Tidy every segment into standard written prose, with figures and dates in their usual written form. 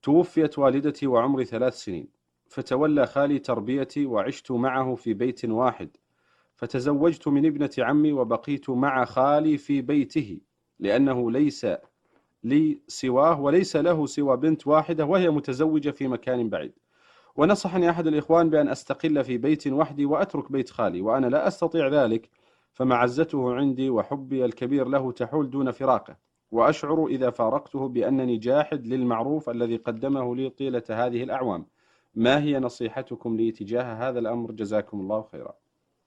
توفيت والدتي وعمري 3 سنين، فتولى خالي تربيتي وعشت معه في بيت واحد، فتزوجت من ابنة عمي وبقيت مع خالي في بيته، لأنه ليس لي سواه وليس له سوى بنت واحدة وهي متزوجة في مكان بعيد. ونصحني أحد الإخوان بأن أستقل في بيت وحدي وأترك بيت خالي، وأنا لا أستطيع ذلك، فمعزته عندي وحبي الكبير له تحول دون فراقه، وأشعر إذا فارقته بأنني جاحد للمعروف الذي قدمه لي طيلة هذه الأعوام. ما هي نصيحتكم لي تجاه هذا الأمر؟ جزاكم الله خيرا.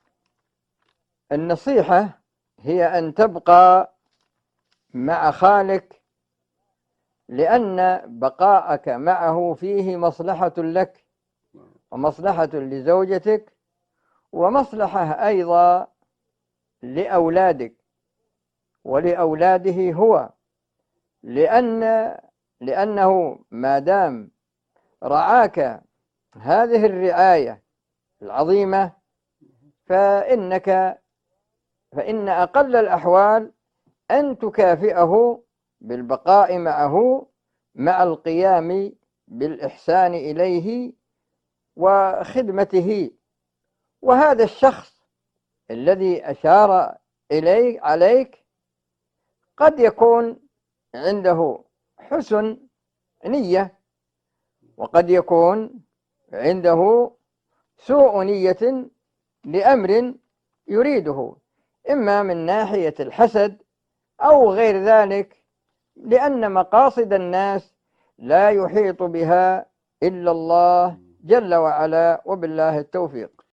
النصيحة هي أن تبقى مع خالك، لأن بقاءك معه فيه مصلحة لك ومصلحة لزوجتك ومصلحة أيضا لأولادك ولأولاده هو، لأنه ما دام رعاك هذه الرعاية العظيمة فإن أقل الأحوال أن تكافئه بالبقاء معه مع القيام بالإحسان إليه وخدمته. وهذا الشخص الذي أشار عليك قد يكون عنده حسن نية، وقد يكون عنده سوء نية لأمر يريده، إما من ناحية الحسد أو غير ذلك، لأن مقاصد الناس لا يحيط بها إلا الله جل وعلا، وبالله التوفيق.